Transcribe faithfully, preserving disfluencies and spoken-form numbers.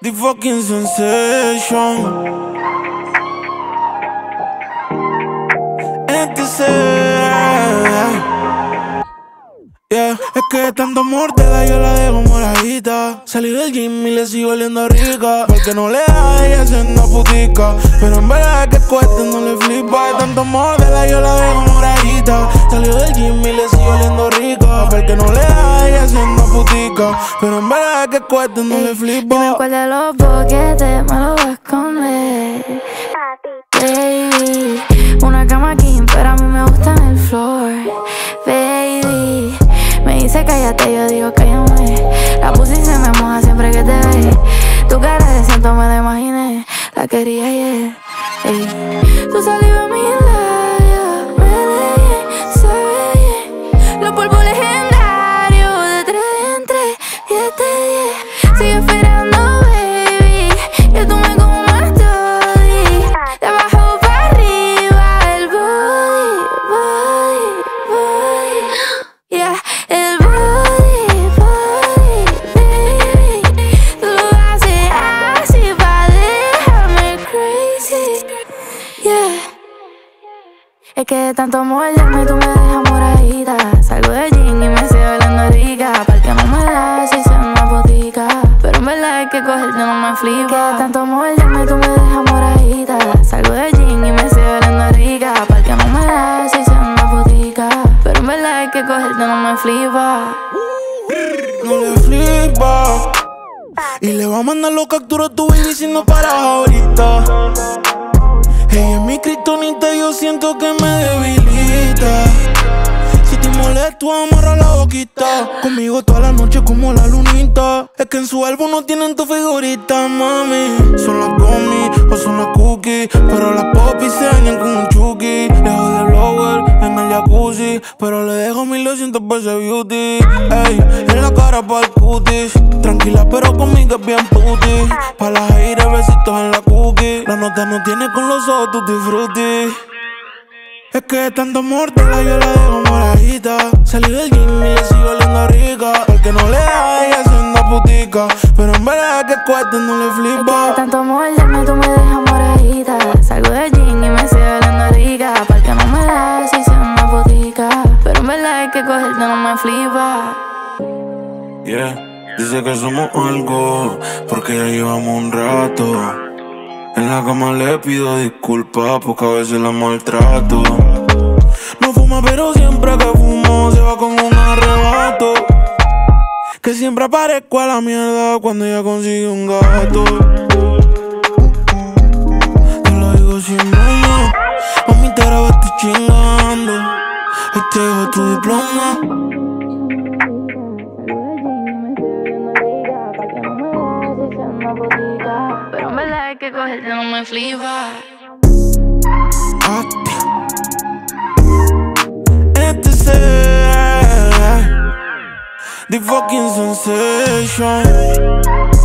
The fucking sensation. Este ser. Yeah, es que tanto mordela yo la dejo moradita. Salí del gym y le sigo oliendo rica. Porque no le da ella siendo putica. Pero en verdad es que cuesta no le flipa. De tanto mordela yo la dejo moradita. Salí del gym y le sigo oliendo rica. Porque no le da ella siendo putica. Pero en verdad es que cuesta no le flipa. Dime cuál de los boquetes me lo vas a esconder. Baby, una cama king, pero a mí me gusta en el floor. Baby, me dice cállate, yo digo cállame. La pussy se me moja siempre que te ve. Tu cara de santo me la imaginé. La quería ayer, ey. Tu saliva a mi labio, me leí, sabe bien. Los polvos legendarios de tres en tres y este diez. Sigue esperando, baby, que tú me comas toddy. De abajo para arriba, el booty, booty, booty. Yeah, el booty, booty, baby. Tú lo haces así pa' dejarme crazy. Yeah. Es que de tanto morderme tú me dejas moradita. Salgo del gym y me sigo hablando rica. Porque no me das si soy una botica. Pero en verdad es que cogerte no me flipa. Que de tanto morderme tú me dejas moradita. Salgo del gym y me sigo hablando rica. Porque no me das si soy una botica. Pero en verdad es que cogerte no me flipa. No le flipa. Y le va a mandar los capturas a tu baby si no paras ahorita. Ella es mi kriptonita, yo siento que me debilita. Si te molesto, amarra la boquita. Conmigo toda la noche como la lunita. Es que en su álbum no tienen tu figurita, mami. Son las gummies o son las cookies. Pero las popis se dañan con un chuki. Dejo de blower en el jacuzzi. Pero le dejo mil doscientos por ese beauty. Ey, en la cara pa' el cutis. Tranquila pero conmigo es bien puti. Pa' las aire, besitos en la cookie. La nota no tiene con los ojos tutti frutti. Es que de tanto mordela yo la dejo moradita. Salí del gym y le sigo oliendo rica. Porque no le da ella siendo putica. Pero en verdad es que cuesta no le Es que de flipa. tanto morderme tú me dejas moradita. Salgo del gym y me sigo hablando rica. Porque no me das si soy una botica. Pero en verdad es que cogerte no me flipa. Yeah, dice que somos algo porque ya llevamos un rato. En la cama le pido disculpas porque a veces la maltrato. No fuma pero siempre que fumo se va con un arrebato. Que siempre aparezco a la mierda cuando ella consigue un gato. Te lo digo sin broma, mami te grabo, estoy chingando. Ahí te dejo tu diploma. Pero en verdad es que cogerte no me flipa. Este ser The fucking sensation.